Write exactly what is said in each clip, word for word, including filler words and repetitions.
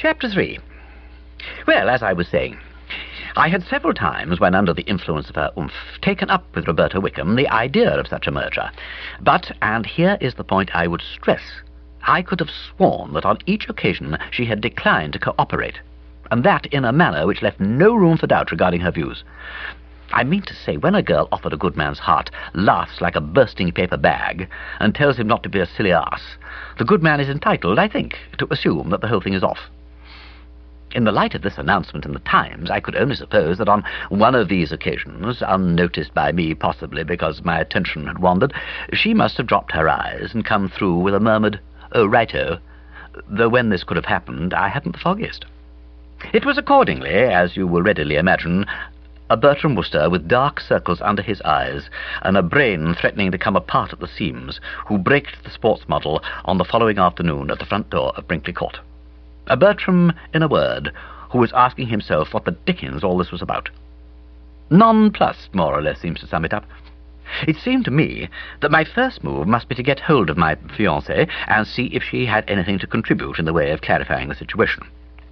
Chapter three. Well, as I was saying, I had several times, when under the influence of her oomph, taken up with Roberta Wickham the idea of such a merger. But, and here is the point I would stress, I could have sworn that on each occasion she had declined to cooperate, and that in a manner which left no room for doubt regarding her views. I mean to say, when a girl offered a good man's heart laughs like a bursting paper bag and tells him not to be a silly ass, the good man is entitled, I think, to assume that the whole thing is off. In the light of this announcement in the Times, I could only suppose that on one of these occasions, unnoticed by me possibly because my attention had wandered, she must have dropped her eyes and come through with a murmured, "Oh, righto," though when this could have happened, I hadn't the foggiest. It was accordingly, as you will readily imagine, a Bertram Wooster with dark circles under his eyes and a brain threatening to come apart at the seams, who braked the sports model on the following afternoon at the front door of Brinkley Court. A Bertram, in a word, who was asking himself what the dickens all this was about. Nonplussed, more or less, seems to sum it up. It seemed to me that my first move must be to get hold of my fiancée and see if she had anything to contribute in the way of clarifying the situation.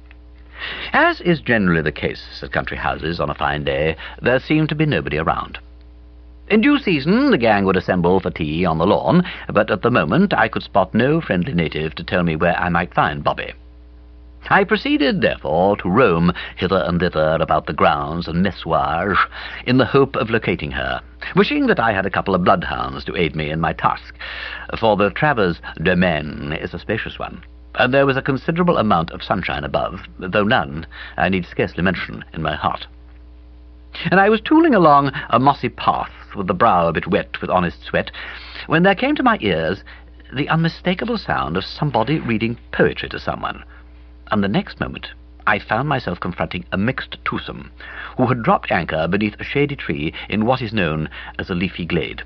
As is generally the case at country houses on a fine day, there seemed to be nobody around. In due season, the gang would assemble for tea on the lawn, but at the moment I could spot no friendly native to tell me where I might find Bobby. I proceeded, therefore, to roam hither and thither about the grounds and messuage in the hope of locating her, wishing that I had a couple of bloodhounds to aid me in my task, for the Travers domain is a spacious one, and there was a considerable amount of sunshine above, though none, I need scarcely mention, in my heart. And I was tooling along a mossy path, with the brow a bit wet with honest sweat, when there came to my ears the unmistakable sound of somebody reading poetry to someone, and the next moment I found myself confronting a mixed twosome, who had dropped anchor beneath a shady tree in what is known as a leafy glade.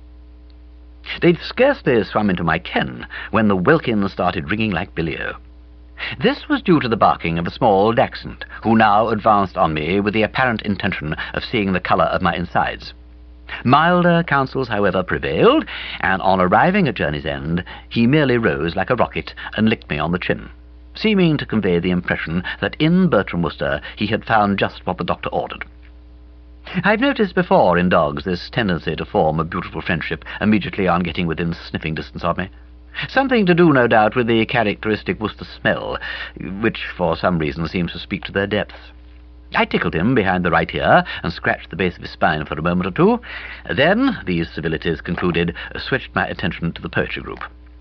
They'd scarcely swum into my ken when the welkin started ringing like billy-o. This was due to the barking of a small dachshund, who now advanced on me with the apparent intention of seeing the colour of my insides. Milder counsels, however, prevailed, and on arriving at journey's end, he merely rose like a rocket and licked me on the chin, seeming to convey the impression that in Bertram Wooster he had found just what the doctor ordered. I've noticed before in dogs this tendency to form a beautiful friendship immediately on getting within sniffing distance of me. Something to do, no doubt, with the characteristic Worcester smell, which for some reason seems to speak to their depths. I tickled him behind the right ear and scratched the base of his spine for a moment or two. Then, these civilities concluded, switched my attention to the poetry group.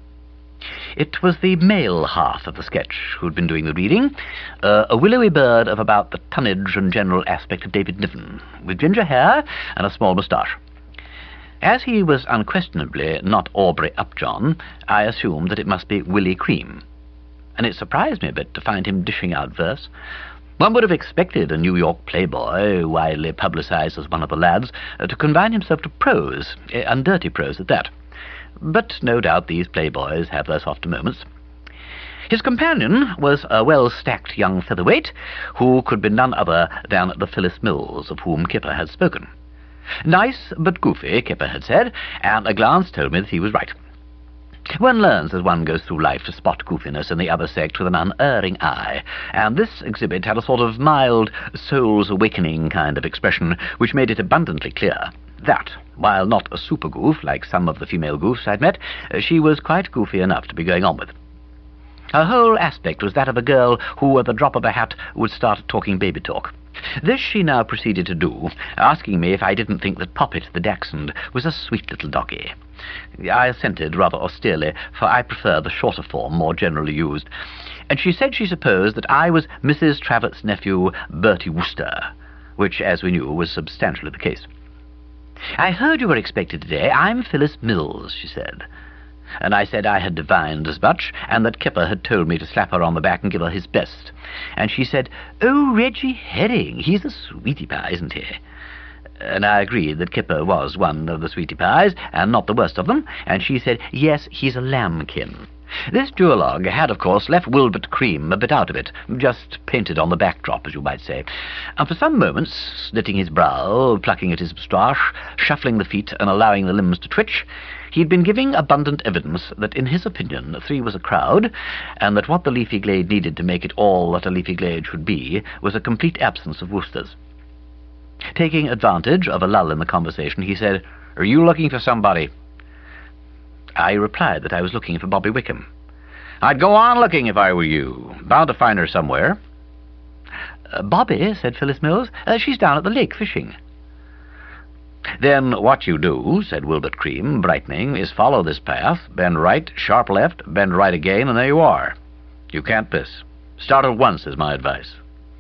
It was the male half of the sketch who'd been doing the reading, uh, a willowy bird of about the tonnage and general aspect of David Niven, with ginger hair and a small moustache. As he was unquestionably not Aubrey Upjohn, I assumed that it must be Willie Cream, and it surprised me a bit to find him dishing out verse. One would have expected a New York playboy, widely publicized as one of the lads, uh, to confine himself to prose, uh, and dirty prose at that. But no doubt these playboys have their softer moments. His companion was a well-stacked young featherweight, who could be none other than the Phyllis Mills, of whom Kipper had spoken. Nice but goofy, Kipper had said, and a glance told me that he was right. One learns as one goes through life to spot goofiness in the other sex with an unerring eye, and this exhibit had a sort of mild, soul's-awakening kind of expression which made it abundantly clear that, while not a super goof like some of the female goofs I'd met, she was quite goofy enough to be going on with. Her whole aspect was that of a girl who, at the drop of a hat, would start talking baby talk. This she now proceeded to do, asking me if I didn't think that Poppet the dachshund was a sweet little doggy. I assented rather austerely, for I prefer the shorter form more generally used, and she said she supposed that I was Missus Travett's nephew, Bertie Wooster, which, as we knew, was substantially the case. "I heard you were expected today. I'm Phyllis Mills," she said. And I said I had divined as much, and that Kipper had told me to slap her on the back and give her his best. And she said, "Oh, Reggie Herring, he's a sweetie pie, isn't he?" And I agreed that Kipper was one of the sweetie pies, and not the worst of them, and she said, "Yes, he's a lambkin." This duologue had, of course, left Wilbert Cream a bit out of it, just painted on the backdrop, as you might say. And for some moments, knitting his brow, plucking at his moustache, shuffling the feet, and allowing the limbs to twitch, he had been giving abundant evidence that, in his opinion, three was a crowd, and that what the Leafy Glade needed to make it all that a Leafy Glade should be was a complete absence of Woosters. Taking advantage of a lull in the conversation, he said, "Are you looking for somebody?" I replied that I was looking for Bobby Wickham. "I'd go on looking if I were you. Bound to find her somewhere." Uh, "Bobby," said Phyllis Mills, uh, "she's down at the lake fishing." "Then what you do," said Wilbert Cream, brightening, "is follow this path, bend right, sharp left, bend right again, and there you are. You can't miss. Start at once is my advice."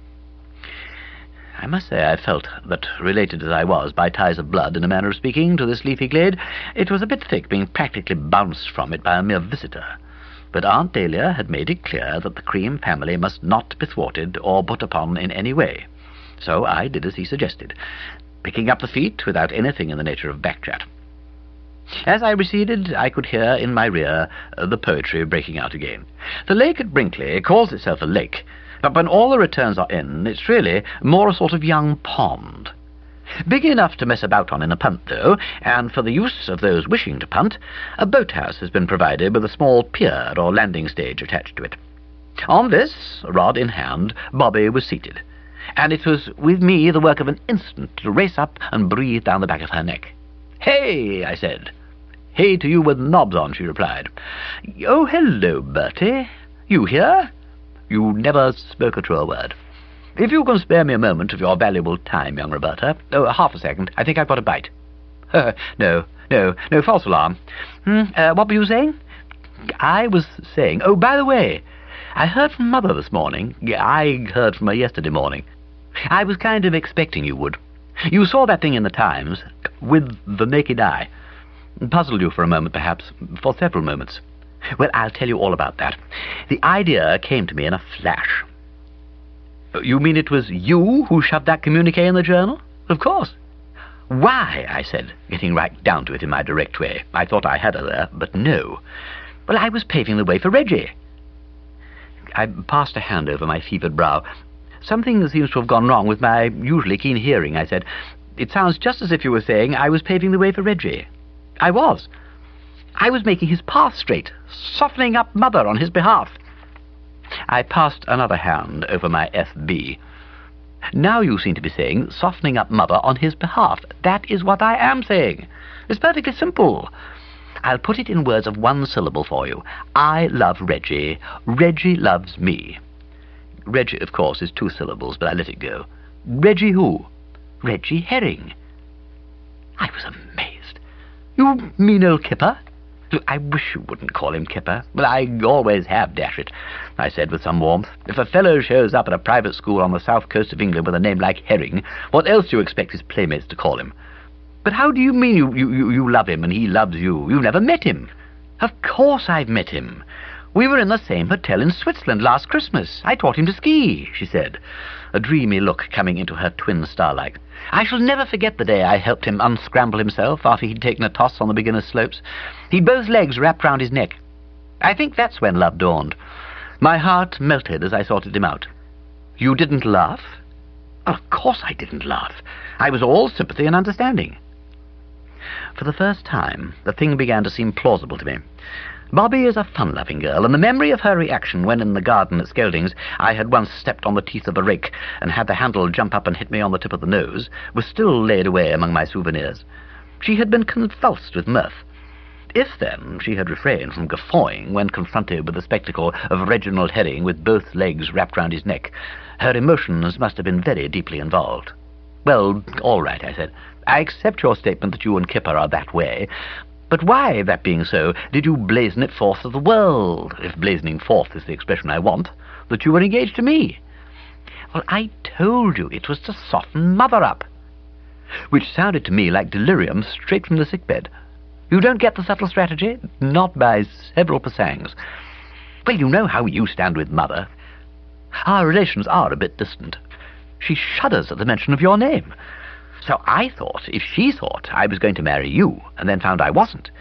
I must say I felt that, related as I was by ties of blood, in a manner of speaking, to this Leafy Glade, it was a bit thick being practically bounced from it by a mere visitor. But Aunt Dahlia had made it clear that the Cream family must not be thwarted or put upon in any way. So I did as he suggested, picking up the feet without anything in the nature of backchat. As I receded, I could hear in my rear uh, the poetry breaking out again. The lake at Brinkley calls itself a lake, but when all the returns are in, it's really more a sort of young pond. Big enough to mess about on in a punt, though, and for the use of those wishing to punt, a boathouse has been provided with a small pier or landing stage attached to it. On this, rod in hand, Bobby was seated, and it was with me the work of an instant to race up and breathe down the back of her neck. "Hey," I said. "Hey to you with knobs on," she replied. "Oh, hello, Bertie. You here?" You never spoke a truer word. "If you can spare me a moment of your valuable time, young Roberta. Oh, half a second. I think I've got a bite." no, no, no, false alarm. Hmm, uh, what were you saying?" "I was saying... Oh, by the way, I heard from Mother this morning. I heard from her yesterday morning. I was kind of expecting you would. You saw that thing in the Times, with the naked eye. Puzzled you for a moment, perhaps, for several moments. Well, I'll tell you all about that. The idea came to me in a flash." "You mean it was you who shoved that communique in the journal?" "Of course." "Why?" I said, getting right down to it in my direct way. I thought I had her there, but no. "Well, I was paving the way for Reggie." I passed a hand over my fevered brow. "Something seems to have gone wrong with my usually keen hearing," I said. "It sounds just as if you were saying I was paving the way for Reggie." "I was. I was making his path straight, softening up Mother on his behalf." I passed another hand over my F B. "Now you seem to be saying softening up Mother on his behalf. That is what I am saying. It's perfectly simple. I'll put it in words of one syllable for you. I love Reggie. Reggie loves me." Reggie, of course, is two syllables, but I let it go. "Reggie who?" "Reggie Herring." I was amazed. "You mean old Kipper?" "I wish you wouldn't call him Kipper." "Well, I always have, dash it," I said with some warmth. "If a fellow shows up at a private school on the south coast of England with a name like Herring, what else do you expect his playmates to call him?" "But how do you mean you, you, you love him and he loves you? You've never met him." "Of course I've met him. We were in the same hotel in Switzerland last Christmas. I taught him to ski," she said, a dreamy look coming into her twin starlight. "I shall never forget the day I helped him unscramble himself after he'd taken a toss on the beginner's slopes. He'd both legs wrapped round his neck. I think that's when love dawned. My heart melted as I sorted him out." "You didn't laugh?" "Of course I didn't laugh. I was all sympathy and understanding." For the first time, the thing began to seem plausible to me. Bobby is a fun-loving girl, and the memory of her reaction when in the garden at Skelding's I had once stepped on the teeth of a rake and had the handle jump up and hit me on the tip of the nose was still laid away among my souvenirs. She had been convulsed with mirth. If, then, she had refrained from guffawing when confronted with the spectacle of Reginald Herring with both legs wrapped round his neck, her emotions must have been very deeply involved. "Well, all right," I said. "I accept your statement that you and Kipper are that way. But why, that being so, did you blazon it forth to the world, if blazoning forth is the expression I want, that you were engaged to me?" "Well, I told you it was to soften Mother up." Which sounded to me like delirium straight from the sickbed. You don't get the subtle strategy? Not by several persangs. "Well, you know how you stand with Mother. Our relations are a bit distant. She shudders at the mention of your name. So I thought, if she thought I was going to marry you, and then found I wasn't,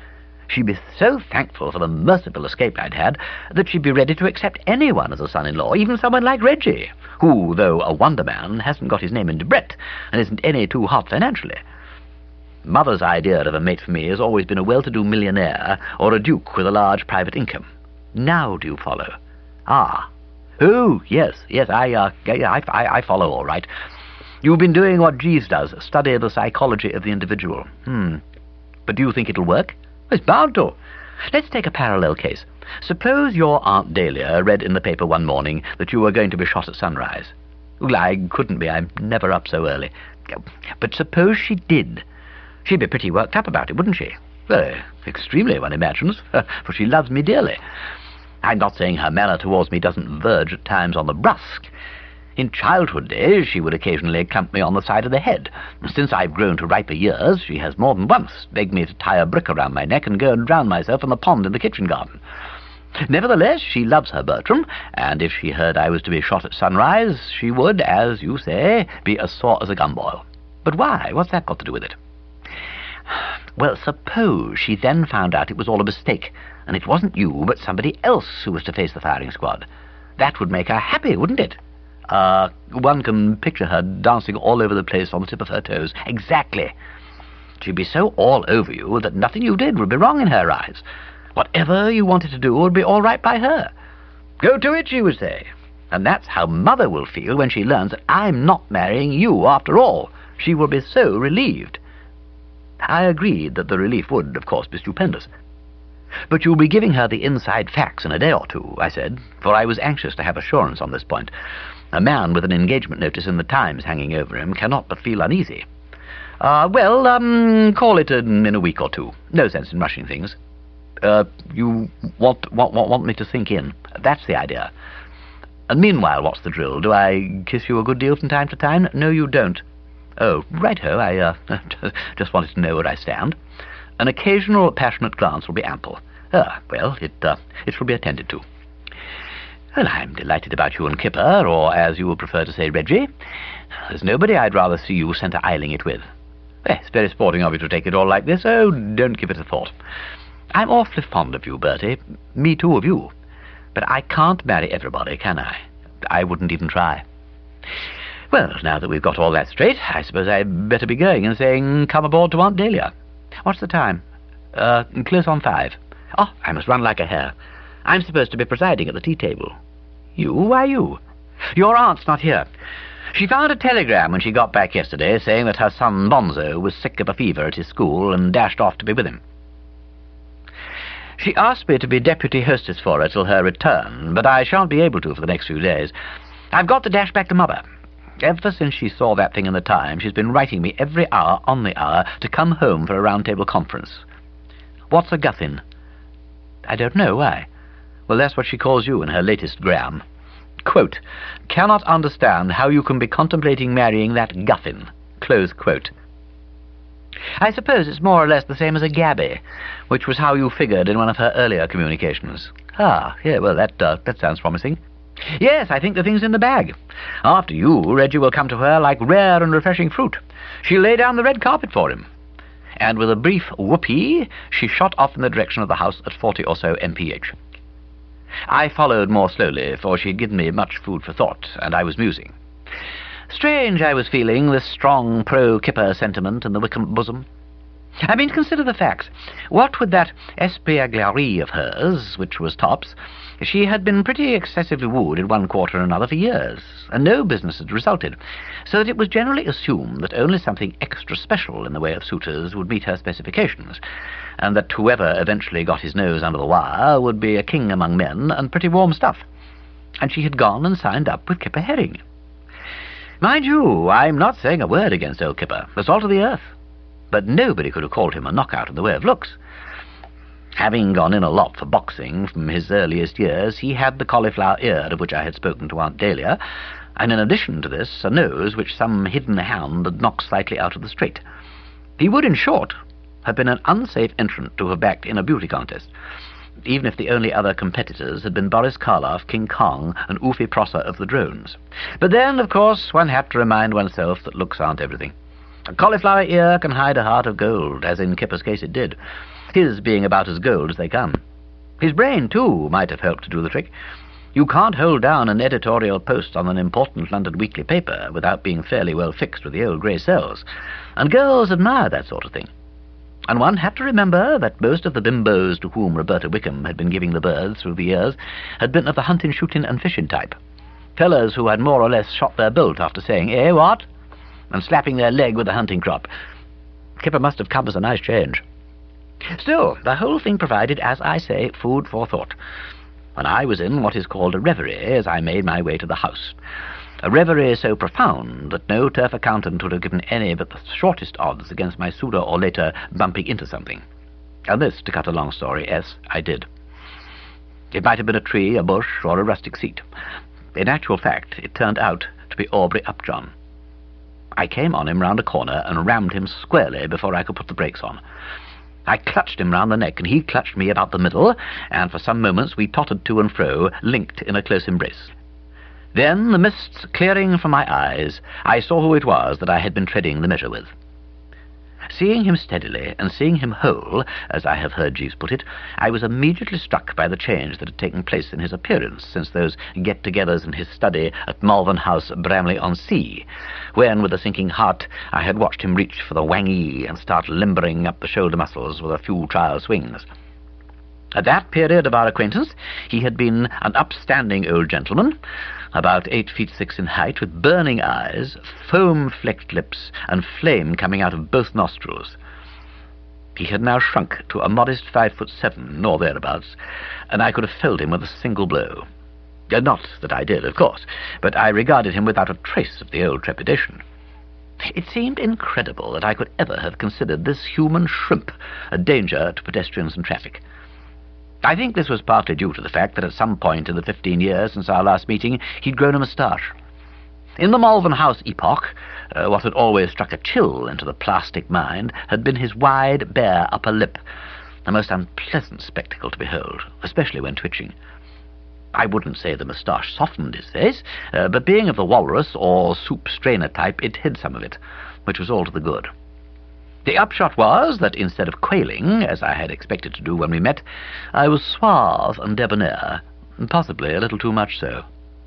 She'd be so thankful for the merciful escape I'd had that she'd be ready to accept anyone as a son-in-law, even someone like Reggie, who, though a wonder man, hasn't got his name in Debrett and isn't any too hot financially. Mother's idea of a mate for me has always been a well-to-do millionaire or a duke with a large private income. Now do you follow? Ah. Oh, yes, yes, I, uh, I, I, I follow all right. You've been doing what Jeeves does, study the psychology of the individual. Hmm. But do you think it'll work? It's bound to. Let's take a parallel case. Suppose your Aunt Dahlia read in the paper one morning that you were going to be shot at sunrise. Well, I couldn't be. I'm never up so early. But suppose she did. She'd be pretty worked up about it, wouldn't she? Well, extremely, one imagines, for she loves me dearly. I'm not saying her manner towards me doesn't verge at times on the brusque. In childhood days, she would occasionally clump me on the side of the head. Since I've grown to riper years, she has more than once begged me to tie a brick around my neck and go and drown myself in the pond in the kitchen garden. Nevertheless, she loves her Bertram, and if she heard I was to be shot at sunrise, she would, as you say, be as sore as a gumboil. But why? What's that got to do with it? Well, suppose she then found out it was all a mistake, and it wasn't you, but somebody else who was to face the firing squad. That would make her happy, wouldn't it? Uh, one can picture her dancing all over the place on the tip of her toes. Exactly. She'd be so all over you that nothing you did would be wrong in her eyes. Whatever you wanted to do would be all right by her. Go to it, she would say. And that's how Mother will feel when she learns that I'm not marrying you after all. She will be so relieved. I agreed that the relief would, of course, be stupendous. But you'll be giving her the inside facts in a day or two, I said, for I was anxious to have assurance on this point. A man with an engagement notice in the Times hanging over him cannot but feel uneasy. Uh, well, um, call it in, in a week or two. No sense in rushing things. Uh, you want, want, want me to sink in. That's the idea. And meanwhile, what's the drill? Do I kiss you a good deal from time to time? No, you don't. Oh, righto, I uh, just wanted to know where I stand. An occasional passionate glance will be ample. Ah, well, it, uh, it shall be attended to. Well, I'm delighted about you and Kipper, or as you would prefer to say, Reggie. There's nobody I'd rather see you centre-isling it with. Eh, it's very sporting of you to take it all like this. Oh, don't give it a thought. I'm awfully fond of you, Bertie. Me too of you. But I can't marry everybody, can I? I wouldn't even try. Well, now that we've got all that straight, I suppose I'd better be going and saying, come aboard to Aunt Dahlia. What's the time? Uh, close on five. Oh, I must run like a hare. I'm supposed to be presiding at the tea table. You? Why you? Your aunt's not here. She found a telegram when she got back yesterday saying that her son Bonzo was sick of a fever at his school and dashed off to be with him. She asked me to be deputy hostess for her till her return, but I shan't be able to for the next few days. I've got to dash back to Mother. Ever since she saw that thing in the Times, she's been writing me every hour on the hour to come home for a round-table conference. What's a guffin? I don't know, why? Well, that's what she calls you in her latest gram. Quote, cannot understand how you can be contemplating marrying that guffin. Close quote. I suppose it's more or less the same as a gabby, which was how you figured in one of her earlier communications. Ah, yeah, well, that, uh, that sounds promising. Yes, I think the thing's in the bag. After you, Reggie will come to her like rare and refreshing fruit. She'll lay down the red carpet for him. And with a brief whoopee, she shot off in the direction of the house at forty or so M P H. I followed more slowly, for she had given me much food for thought, and I was musing. Strange I was feeling this strong pro-Kipper sentiment in the Wickham bosom. I mean, consider the facts. What with that espièglerie of hers, which was tops, she had been pretty excessively wooed in one quarter or another for years, and no business had resulted, so that it was generally assumed that only something extra special in the way of suitors would meet her specifications, and that whoever eventually got his nose under the wire would be a king among men and pretty warm stuff. And she had gone and signed up with Kipper Herring. Mind you, I'm not saying a word against old Kipper, the salt of the earth, but nobody could have called him a knockout in the way of looks. Having gone in a lot for boxing from his earliest years, he had the cauliflower ear of which I had spoken to Aunt Dahlia, and in addition to this, a nose which some hidden hand had knocked slightly out of the straight. He would, in short, have been an unsafe entrant to have backed in a beauty contest, even if the only other competitors had been Boris Karloff, King Kong, and Ufi Prosser of the drones. But then, of course, one had to remind oneself that looks aren't everything. A cauliflower ear can hide a heart of gold, as in Kipper's case it did. his being about as gold as they come. His brain, too, might have helped to do the trick. You can't hold down an editorial post on an important London weekly paper without being fairly well fixed with the old grey cells, and girls admire that sort of thing. And one had to remember that most of the bimbos to whom Roberta Wickham had been giving the birds through the years had been of the hunting, shooting, and fishing type. Fellows who had more or less shot their bolt after saying, "Eh, what?" and slapping their leg with a hunting crop. Kipper must have come as a nice change. Still, the whole thing provided, as I say, food for thought. When I was in what is called a reverie as I made my way to the house. A reverie so profound that no turf accountant would have given any but the shortest odds against my sooner or later bumping into something. And this, to cut a long story, yes, I did. It might have been a tree, a bush, or a rustic seat. In actual fact, it turned out to be Aubrey Upjohn. I came on him round a corner and rammed him squarely before I could put the brakes on. I clutched him round the neck, and he clutched me about the middle, and for some moments we tottered to and fro, linked in a close embrace. Then, the mists clearing from my eyes, I saw who it was that I had been treading the measure with. Seeing him steadily, and seeing him whole, as I have heard Jeeves put it, I was immediately struck by the change that had taken place in his appearance since those get-togethers in his study at Malvern House, Bramley-on-Sea, when, with a sinking heart, I had watched him reach for the wangee and start limbering up the shoulder muscles with a few trial swings. At that period of our acquaintance, he had been an upstanding old gentleman, about eight feet six in height, with burning eyes, foam-flecked lips, and flame coming out of both nostrils. He had now shrunk to a modest five foot seven, or thereabouts, and I could have felled him with a single blow. Uh, not that I did, of course, but I regarded him without a trace of the old trepidation. It seemed incredible that I could ever have considered this human shrimp a danger to pedestrians and traffic. I think this was partly due to the fact that at some point in the fifteen years since our last meeting he'd grown a moustache. In the Malvern House epoch, uh, what had always struck a chill into the plastic mind had been his wide, bare upper lip, a most unpleasant spectacle to behold, especially when twitching. I wouldn't say the moustache softened his face, uh, but being of the walrus or soup strainer type, it hid some of it, which was all to the good. The upshot was that instead of quailing, as I had expected to do when we met, I was suave and debonair, and possibly a little too much so.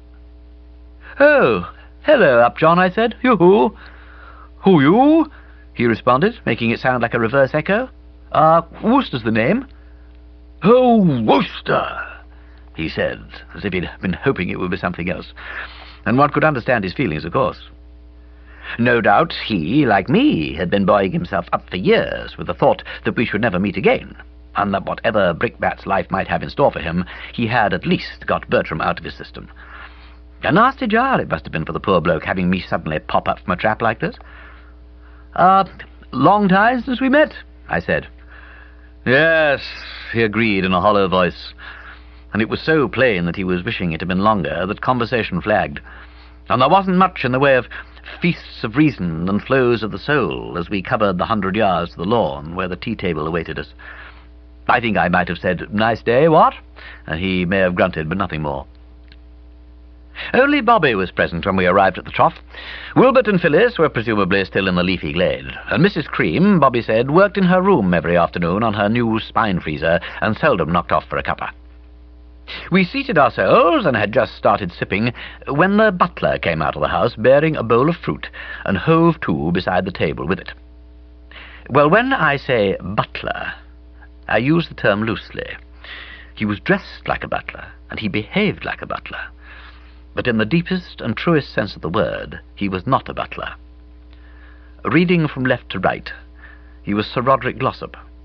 "Oh, hello, Upjohn," I said. "You-hoo." "Who you?" he responded, making it sound like a reverse echo. "Ah, uh, Wooster's the name." "Oh, Wooster," he said, as if he'd been hoping it would be something else, and one could understand his feelings, of course. No doubt he, like me, had been buoying himself up for years with the thought that we should never meet again, and that whatever Brickbat's life might have in store for him, he had at least got Bertram out of his system. A nasty jar it must have been for the poor bloke having me suddenly pop up from a trap like this. "Ah, uh, long time since we met," I said. "Yes," he agreed in a hollow voice, and it was so plain that he was wishing it had been longer that conversation flagged, and there wasn't much in the way of feasts of reason and flows of the soul as we covered the hundred yards to the lawn where the tea-table awaited us. I think I might have said, "Nice day, what?" and he may have grunted, but nothing more. Only Bobby was present when we arrived at the trough. Wilbert and Phyllis were presumably still in the leafy glade, and Missus Cream, Bobby said, worked in her room every afternoon on her new spine freezer and seldom knocked off for a cuppa. We seated ourselves and had just started sipping when the butler came out of the house bearing a bowl of fruit and hove to beside the table with it. Well, when I say butler, I use the term loosely. He was dressed like a butler, and he behaved like a butler. But in the deepest and truest sense of the word, he was not a butler. Reading from left to right, he was Sir Roderick Glossop,